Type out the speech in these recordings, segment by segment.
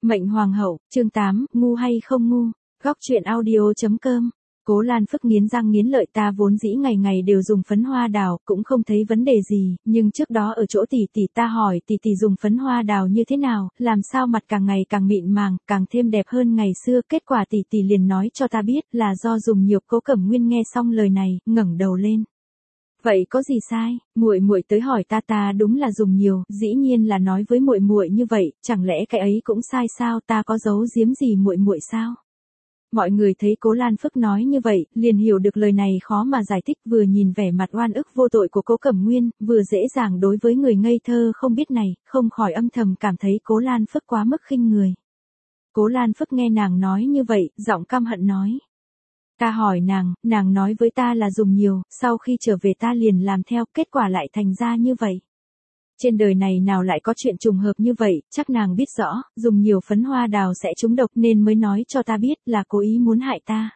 Mệnh Hoàng hậu, chương 8, ngu hay không ngu, góc truyện audio.com. Cố Lan Phức nghiến răng nghiến lợi, ta vốn dĩ ngày ngày đều dùng phấn hoa đào, cũng không thấy vấn đề gì, nhưng trước đó ở chỗ tỷ tỷ ta hỏi tỷ tỷ dùng phấn hoa đào như thế nào, làm sao mặt càng ngày càng mịn màng, càng thêm đẹp hơn ngày xưa, kết quả tỷ tỷ liền nói cho ta biết là do dùng nhiều. Cố Cẩm Nguyên nghe xong lời này, ngẩng đầu lên. Vậy có gì sai? Muội muội tới hỏi ta đúng là dùng nhiều, dĩ nhiên là nói với muội muội như vậy, chẳng lẽ cái ấy cũng sai sao, ta có giấu giếm gì muội muội sao? Mọi người thấy Cố Lan Phức nói như vậy, liền hiểu được lời này khó mà giải thích, vừa nhìn vẻ mặt oan ức vô tội của Cố Cẩm Nguyên, vừa dễ dàng đối với người ngây thơ không biết này, không khỏi âm thầm cảm thấy Cố Lan Phức quá mức khinh người. Cố Lan Phức nghe nàng nói như vậy, giọng căm hận nói. Ta hỏi nàng nói với ta là dùng nhiều, sau khi trở về ta liền làm theo, kết quả lại thành ra như vậy. Trên đời này nào lại có chuyện trùng hợp như vậy, chắc nàng biết rõ, dùng nhiều phấn hoa đào sẽ trúng độc nên mới nói cho ta biết là cố ý muốn hại ta.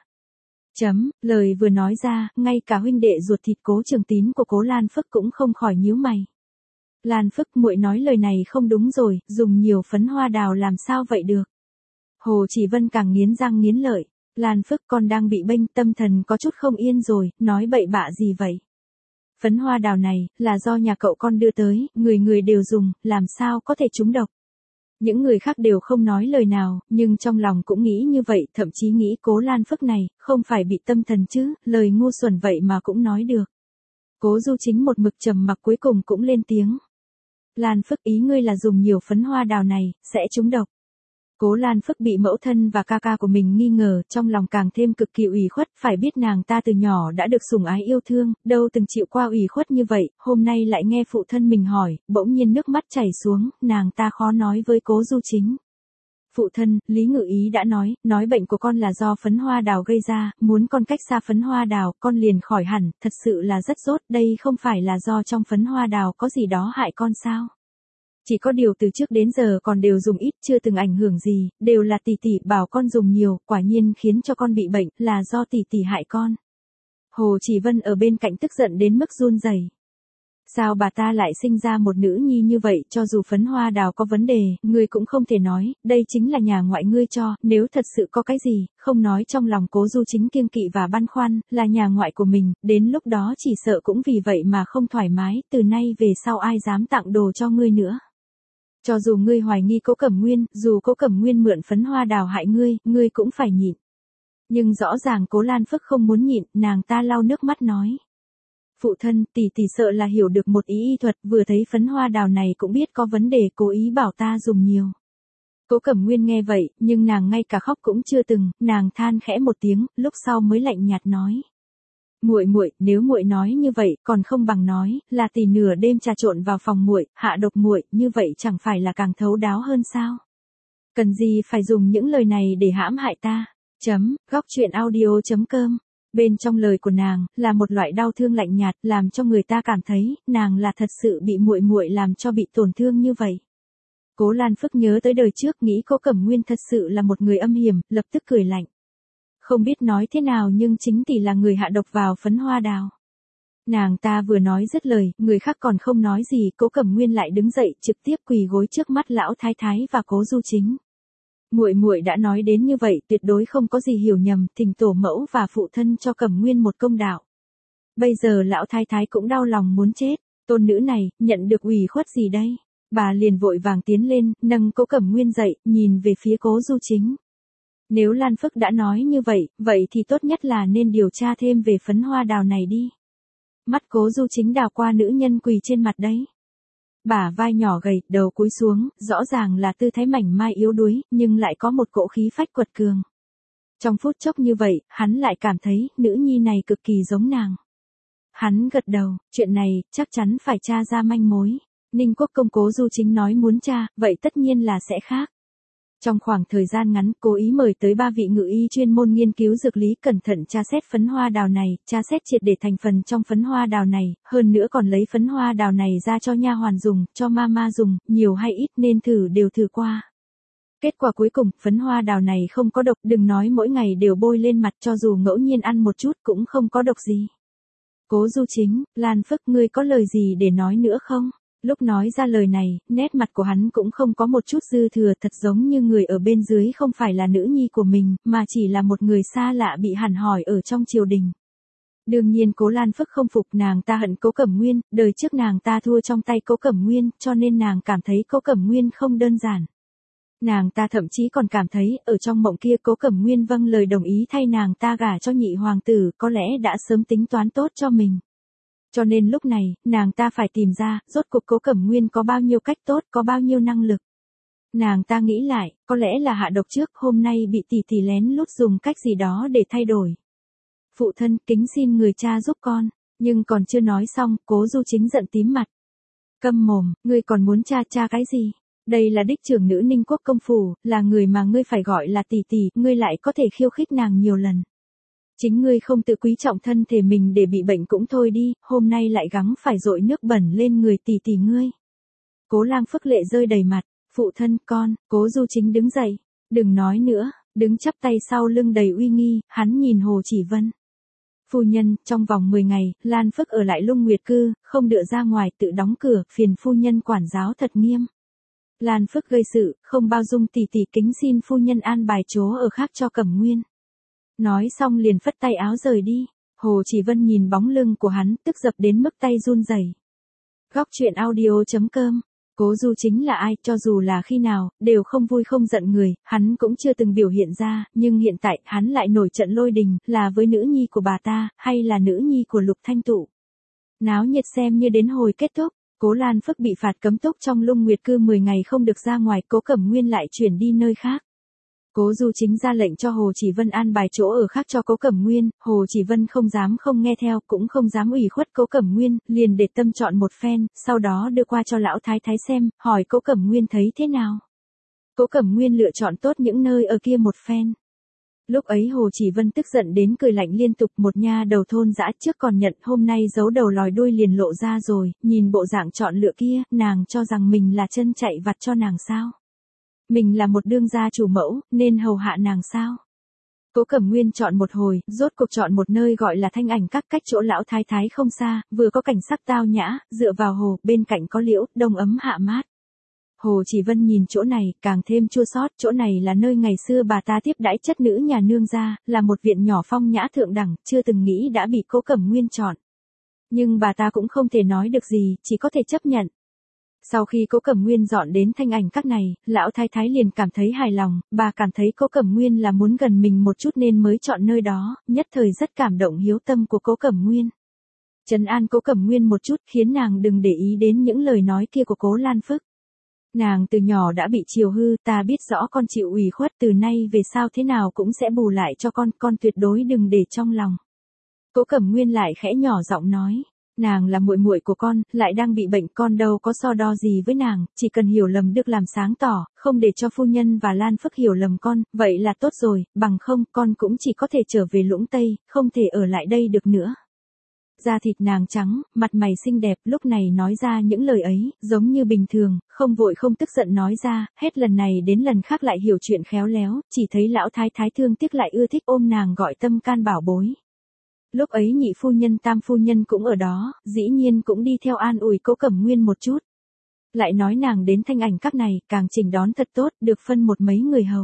Lời vừa nói ra, ngay cả huynh đệ ruột thịt Cố Trường Tín của Cố Lan Phức cũng không khỏi nhíu mày. Lan Phức, muội nói lời này không đúng rồi, dùng nhiều phấn hoa đào làm sao vậy được. Hồ Chỉ Vân càng nghiến răng nghiến lợi. Lan Phức, con đang bị bênh, tâm thần có chút không yên rồi, nói bậy bạ gì vậy? Phấn hoa đào này, là do nhà cậu con đưa tới, người người đều dùng, làm sao có thể trúng độc? Những người khác đều không nói lời nào, nhưng trong lòng cũng nghĩ như vậy, thậm chí nghĩ Cố Lan Phức này, không phải bị tâm thần chứ, lời ngu xuẩn vậy mà cũng nói được. Cố Du Chính một mực trầm mặc cuối cùng cũng lên tiếng. Lan Phức, ý ngươi là dùng nhiều phấn hoa đào này, sẽ trúng độc. Cố Lan Phức bị mẫu thân và ca ca của mình nghi ngờ, trong lòng càng thêm cực kỳ ủy khuất, phải biết nàng ta từ nhỏ đã được sủng ái yêu thương, đâu từng chịu qua ủy khuất như vậy, hôm nay lại nghe phụ thân mình hỏi, bỗng nhiên nước mắt chảy xuống, nàng ta khó nói với Cố Du Chính. Phụ thân, Lý Ngự Ý đã nói bệnh của con là do phấn hoa đào gây ra, muốn con cách xa phấn hoa đào, con liền khỏi hẳn, thật sự là rất rốt, đây không phải là do trong phấn hoa đào có gì đó hại con sao? Chỉ có điều từ trước đến giờ còn đều dùng ít, chưa từng ảnh hưởng gì, đều là tỷ tỷ bảo con dùng nhiều, quả nhiên khiến cho con bị bệnh, là do tỷ tỷ hại con. Hồ Chỉ Vân ở bên cạnh tức giận đến mức run rẩy. Sao bà ta lại sinh ra một nữ nhi như vậy, cho dù phấn hoa đào có vấn đề, ngươi cũng không thể nói, đây chính là nhà ngoại ngươi cho, nếu thật sự có cái gì, không nói trong lòng Cố Du Chính kiêng kỵ và băn khoăn, là nhà ngoại của mình, đến lúc đó chỉ sợ cũng vì vậy mà không thoải mái, từ nay về sau ai dám tặng đồ cho ngươi nữa. Cho dù ngươi hoài nghi Cố Cẩm Nguyên, dù Cố Cẩm Nguyên mượn phấn hoa đào hại ngươi cũng phải nhịn. Nhưng rõ ràng Cố Lan Phức không muốn nhịn, nàng ta lau nước mắt nói. Phụ thân, tỷ sợ là hiểu được một ý y thuật, vừa thấy phấn hoa đào này cũng biết có vấn đề, cố ý bảo ta dùng nhiều. Cố Cẩm Nguyên nghe vậy, nhưng nàng ngay cả khóc cũng chưa từng, nàng than khẽ một tiếng, lúc sau mới lạnh nhạt nói. Muội, nếu muội nói như vậy, còn không bằng nói là tỷ nửa đêm trà trộn vào phòng muội, hạ độc muội, như vậy chẳng phải là càng thấu đáo hơn sao? Cần gì phải dùng những lời này để hãm hại ta? Góc truyện audio.com. Bên trong lời của nàng là một loại đau thương lạnh nhạt, làm cho người ta cảm thấy nàng là thật sự bị muội làm cho bị tổn thương như vậy. Cố Lan Phức nhớ tới đời trước, nghĩ Cố Cẩm Nguyên thật sự là một người âm hiểm, lập tức cười lạnh. Không biết nói thế nào nhưng chính tỷ là người hạ độc vào phấn hoa đào. Nàng ta vừa nói dứt lời, người khác còn không nói gì, Cố Cẩm Nguyên lại đứng dậy, trực tiếp quỳ gối trước mắt lão thái thái và Cố Du Chính. Muội đã nói đến như vậy, tuyệt đối không có gì hiểu nhầm, thỉnh tổ mẫu và phụ thân cho Cẩm Nguyên một công đạo. Bây giờ lão thái thái cũng đau lòng muốn chết, tôn nữ này, nhận được ủy khuất gì đây? Bà liền vội vàng tiến lên, nâng Cố Cẩm Nguyên dậy, nhìn về phía Cố Du Chính. Nếu Lan Phức đã nói như vậy thì tốt nhất là nên điều tra thêm về phấn hoa đào này đi. Mắt Cố Du Chính đào qua nữ nhân quỳ trên mặt đấy. Bả vai nhỏ gầy, đầu cúi xuống, rõ ràng là tư thái mảnh mai yếu đuối, nhưng lại có một cỗ khí phách quật cường. Trong phút chốc như vậy, hắn lại cảm thấy, nữ nhi này cực kỳ giống nàng. Hắn gật đầu, chuyện này, chắc chắn phải tra ra manh mối. Ninh Quốc công Cố Du Chính nói muốn tra, vậy tất nhiên là sẽ khác. Trong khoảng thời gian ngắn, cố ý mời tới 3 vị ngự y chuyên môn nghiên cứu dược lý, cẩn thận tra xét phấn hoa đào này, tra xét triệt để thành phần trong phấn hoa đào này, hơn nữa còn lấy phấn hoa đào này ra cho nha hoàn dùng, cho mama dùng, nhiều hay ít nên đều thử qua. Kết quả cuối cùng, phấn hoa đào này không có độc, đừng nói mỗi ngày đều bôi lên mặt, cho dù ngẫu nhiên ăn một chút cũng không có độc gì. Cố Du Chính, Lan Phức, ngươi có lời gì để nói nữa không? Lúc nói ra lời này, nét mặt của hắn cũng không có một chút dư thừa, thật giống như người ở bên dưới không phải là nữ nhi của mình, mà chỉ là một người xa lạ bị hẳn hỏi ở trong triều đình. Đương nhiên Cố Lan Phức không phục, nàng ta hận Cố Cẩm Nguyên, đời trước nàng ta thua trong tay Cố Cẩm Nguyên, cho nên nàng cảm thấy Cố Cẩm Nguyên không đơn giản. Nàng ta thậm chí còn cảm thấy, ở trong mộng kia Cố Cẩm Nguyên vâng lời đồng ý thay nàng ta gả cho nhị hoàng tử, có lẽ đã sớm tính toán tốt cho mình. Cho nên lúc này, nàng ta phải tìm ra, rốt cuộc Cố Cẩm Nguyên có bao nhiêu cách tốt, có bao nhiêu năng lực. Nàng ta nghĩ lại, có lẽ là hạ độc trước, hôm nay bị tỷ tỷ lén lút dùng cách gì đó để thay đổi. Phụ thân, kính xin người cha giúp con, nhưng còn chưa nói xong, Cố Du Chính giận tím mặt. Câm mồm, ngươi còn muốn cha cái gì? Đây là đích trưởng nữ Ninh Quốc công phủ, là người mà ngươi phải gọi là tỷ tỷ, ngươi lại có thể khiêu khích nàng nhiều lần. Chính ngươi không tự quý trọng thân thể mình để bị bệnh cũng thôi đi, hôm nay lại gắng phải dội nước bẩn lên người tỷ tỷ ngươi. Cố Lang Phức lệ rơi đầy mặt, phụ thân con, Cố Du Chính đứng dậy, đừng nói nữa, đứng chắp tay sau lưng đầy uy nghi, hắn nhìn Hồ Chỉ Vân. Phu nhân, trong vòng 10 ngày, Lan Phức ở lại Lung Nguyệt Cư, không được ra ngoài, tự đóng cửa, phiền phu nhân quản giáo thật nghiêm. Lan Phức gây sự, không bao dung, tỷ tỷ kính xin phu nhân an bài chỗ ở khác cho Cẩm Nguyên. Nói xong liền phất tay áo rời đi. Hồ Chỉ Vân nhìn bóng lưng của hắn, tức giận đến mức tay run rẩy. Góc truyện audio.com. Cố Du Chính là ai, cho dù là khi nào, đều không vui không giận người, hắn cũng chưa từng biểu hiện ra, nhưng hiện tại, hắn lại nổi trận lôi đình, là với nữ nhi của bà ta, hay là nữ nhi của Lục Thanh Tụ. Náo nhiệt xem như đến hồi kết thúc, Cố Lan Phức bị phạt cấm túc trong Lung Nguyệt Cư 10 ngày không được ra ngoài, Cố Cẩm Nguyên lại chuyển đi nơi khác. Cố Du Chính ra lệnh cho Hồ Chỉ Vân an bài chỗ ở khác cho Cố Cẩm Nguyên, Hồ Chỉ Vân không dám không nghe theo, cũng không dám ủy khuất Cố Cẩm Nguyên, liền để tâm chọn một phen, sau đó đưa qua cho lão thái thái xem, hỏi Cố Cẩm Nguyên thấy thế nào. Cố Cẩm Nguyên lựa chọn tốt những nơi ở kia một phen. Lúc ấy Hồ Chỉ Vân tức giận đến cười lạnh liên tục, một nha đầu thôn dã trước còn nhận, hôm nay giấu đầu lòi đuôi liền lộ ra rồi, nhìn bộ dạng chọn lựa kia, nàng cho rằng mình là chân chạy vặt cho nàng sao? Mình là một đương gia chủ mẫu, nên hầu hạ nàng sao? Cố Cẩm Nguyên chọn một hồi, rốt cuộc chọn một nơi gọi là Thanh Ảnh Các, cách chỗ lão thái thái không xa, vừa có cảnh sắc tao nhã, dựa vào hồ, bên cạnh có liễu, đông ấm hạ mát. Hồ Chỉ Vân nhìn chỗ này, càng thêm chua xót, chỗ này là nơi ngày xưa bà ta tiếp đãi chất nữ nhà nương gia, là một viện nhỏ phong nhã thượng đẳng, chưa từng nghĩ đã bị Cố Cẩm Nguyên chọn. Nhưng bà ta cũng không thể nói được gì, chỉ có thể chấp nhận. Sau khi Cố Cẩm Nguyên dọn đến Thanh Ảnh Các này, lão thái thái liền cảm thấy hài lòng, bà cảm thấy Cố Cẩm Nguyên là muốn gần mình một chút nên mới chọn nơi đó, nhất thời rất cảm động hiếu tâm của Cố Cẩm Nguyên. Trấn an Cố Cẩm Nguyên một chút, khiến nàng đừng để ý đến những lời nói kia của Cố Lan Phức. Nàng từ nhỏ đã bị chiều hư, ta biết rõ con chịu ủy khuất, từ nay về sau thế nào cũng sẽ bù lại cho con tuyệt đối đừng để trong lòng. Cố Cẩm Nguyên lại khẽ nhỏ giọng nói, nàng là muội muội của con, lại đang bị bệnh, con đâu có so đo gì với nàng, chỉ cần hiểu lầm được làm sáng tỏ, không để cho phu nhân và Lan Phức hiểu lầm con, vậy là tốt rồi, bằng không, con cũng chỉ có thể trở về Lũng Tây, không thể ở lại đây được nữa. Da thịt nàng trắng, mặt mày xinh đẹp, lúc này nói ra những lời ấy, giống như bình thường, không vội không tức giận nói ra, hết lần này đến lần khác lại hiểu chuyện khéo léo, chỉ thấy lão thái thái thương tiếc lại ưa thích ôm nàng gọi tâm can bảo bối. Lúc ấy nhị phu nhân tam phu nhân cũng ở đó, dĩ nhiên cũng đi theo an ủi Cố Cẩm Nguyên một chút. Lại nói nàng đến Thanh Ảnh Các này, càng chỉnh đón thật tốt, được phân một mấy người hầu.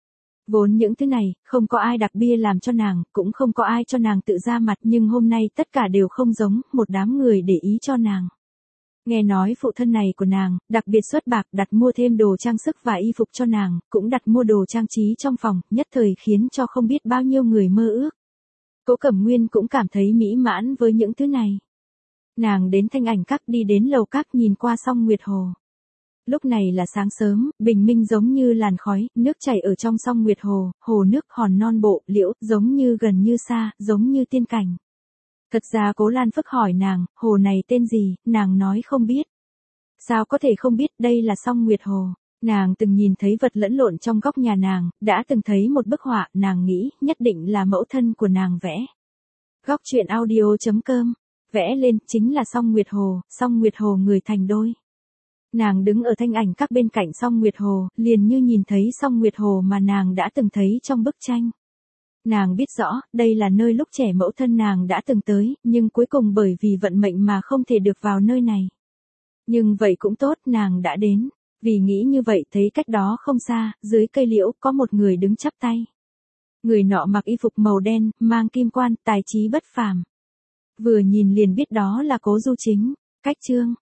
Vốn những thứ này, không có ai đặc bia làm cho nàng, cũng không có ai cho nàng tự ra mặt, nhưng hôm nay tất cả đều không giống, một đám người để ý cho nàng. Nghe nói phụ thân này của nàng, đặc biệt xuất bạc đặt mua thêm đồ trang sức và y phục cho nàng, cũng đặt mua đồ trang trí trong phòng, nhất thời khiến cho không biết bao nhiêu người mơ ước. Cố Cẩm Nguyên cũng cảm thấy mỹ mãn với những thứ này. Nàng đến Thanh Ảnh Các, đi đến lầu các, nhìn qua song Nguyệt Hồ. Lúc này là sáng sớm, bình minh giống như làn khói, nước chảy ở trong song Nguyệt Hồ, hồ nước hòn non bộ, liễu, giống như gần như xa, giống như tiên cảnh. Thật ra Cố Lan Phức hỏi nàng, hồ này tên gì, nàng nói không biết. Sao có thể không biết, đây là song Nguyệt Hồ. Nàng từng nhìn thấy vật lẫn lộn trong góc nhà nàng, đã từng thấy một bức họa, nàng nghĩ, nhất định là mẫu thân của nàng vẽ. Góc truyện audio.com, vẽ lên, chính là song Nguyệt Hồ người thành đôi. Nàng đứng ở Thanh Ảnh Các bên cạnh song Nguyệt Hồ, liền như nhìn thấy song Nguyệt Hồ mà nàng đã từng thấy trong bức tranh. Nàng biết rõ, đây là nơi lúc trẻ mẫu thân nàng đã từng tới, nhưng cuối cùng bởi vì vận mệnh mà không thể được vào nơi này. Nhưng vậy cũng tốt, nàng đã đến. Vì nghĩ như vậy thấy cách đó không xa, dưới cây liễu có một người đứng chắp tay. Người nọ mặc y phục màu đen, mang kim quan, tài trí bất phàm. Vừa nhìn liền biết đó là Cố Du Chính. Cách chương